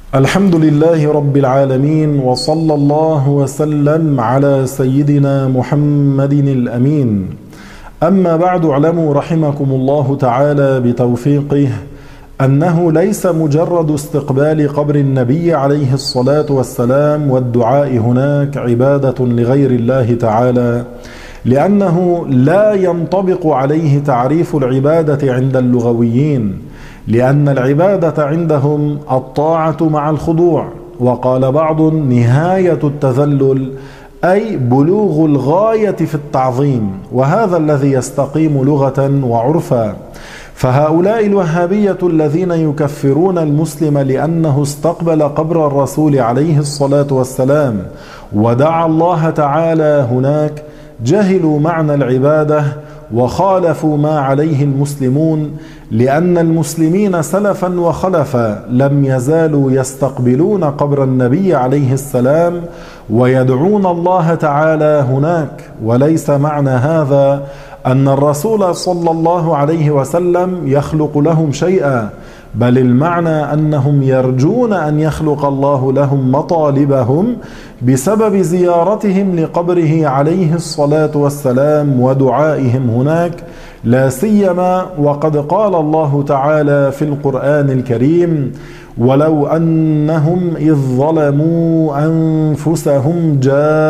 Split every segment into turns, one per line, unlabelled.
الحمد لله رب العالمين، وصلى الله وسلم على سيدنا محمد الأمين. أما بعد، اعلموا رحمكم الله تعالى بتوفيقه أنه ليس مجرد استقبال قبر النبي عليه الصلاة والسلام والدعاء هناك عبادة لغير الله تعالى، لأنه لا ينطبق عليه تعريف العبادة عند اللغويين، لأن العبادة عندهم الطاعة مع الخضوع، وقال بعض نهاية التذلل أي بلوغ الغاية في التعظيم، وهذا الذي يستقيم لغة وعرفا. فهؤلاء الوهابية الذين يكفرون المسلم لأنه استقبل قبر الرسول عليه الصلاة والسلام ودعا الله تعالى هناك جهلوا معنى العبادة وخالفوا ما عليه المسلمون، لأن المسلمين سلفا وخلفا لم يزالوا يستقبلون قبر النبي عليه السلام ويدعون الله تعالى هناك. وليس معنى هذا أن الرسول صلى الله عليه وسلم يخلق لهم شيئا، بل المعنى أنهم يرجون أن يخلق الله لهم مطالبهم بسبب زيارتهم لقبره عليه الصلاة والسلام ودعائهم هناك، لا سيما وقد قال الله تعالى في القرآن الكريم: ولو أنهم إذ ظلموا أنفسهم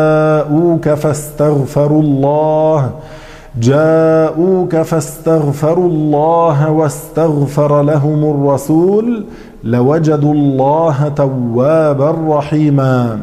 جاءوك فاستغفروا الله واستغفر لهم الرسول لوجدوا الله توابا رحيما.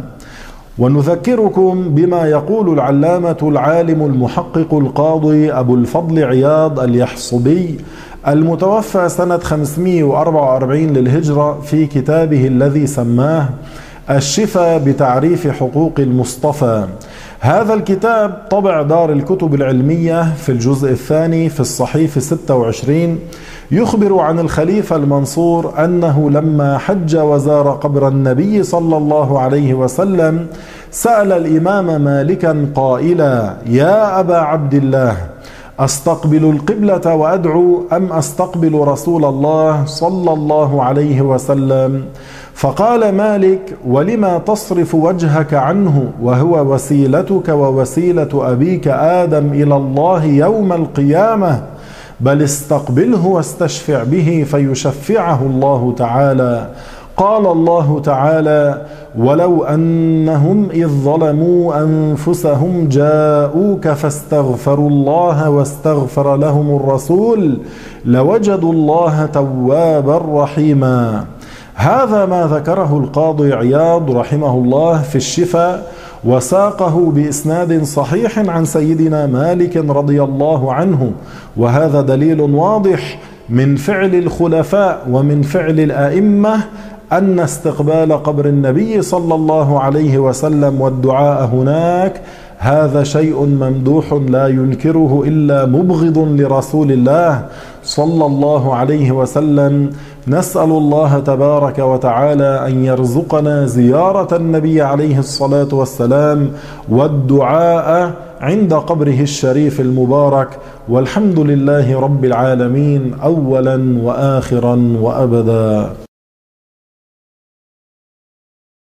ونذكركم بما يقول العلامة العالم المحقق القاضي أبو الفضل عياض اليحصبي المتوفى سنة 544 للهجرة في كتابه الذي سماه الشفاء بتعريف حقوق المصطفى. هذا الكتاب طبع دار الكتب العلمية في الجزء الثاني في الصحيفة 26، يخبر عن الخليفة المنصور أنه لما حج وزار قبر النبي صلى الله عليه وسلم سأل الإمام مالكا قائلا: يا أبا عبد الله، أستقبل القبلة وأدعو أم أستقبل رسول الله صلى الله عليه وسلم؟ فقال مالك: ولما تصرف وجهك عنه وهو وسيلتك ووسيلة أبيك آدم إلى الله يوم القيامة؟ بل استقبله واستشفع به فيشفعه الله تعالى. قال الله تعالى: ولو أنهم إذ ظلموا أنفسهم جاءوك فاستغفروا الله واستغفر لهم الرسول لوجدوا الله توابا رحيما. هذا ما ذكره القاضي عياض رحمه الله في الشفاء، وساقه بإسناد صحيح عن سيدنا مالك رضي الله عنه، وهذا دليل واضح من فعل الخلفاء ومن فعل الآئمة أن استقبال قبر النبي صلى الله عليه وسلم والدعاء هناك هذا شيء ممدوح لا ينكره إلا مبغض لرسول الله صلى الله عليه وسلم. نسأل الله تبارك وتعالى أن يرزقنا زيارة النبي عليه الصلاة والسلام والدعاء عند قبره الشريف المبارك، والحمد لله رب العالمين أولا وآخرا وأبدا.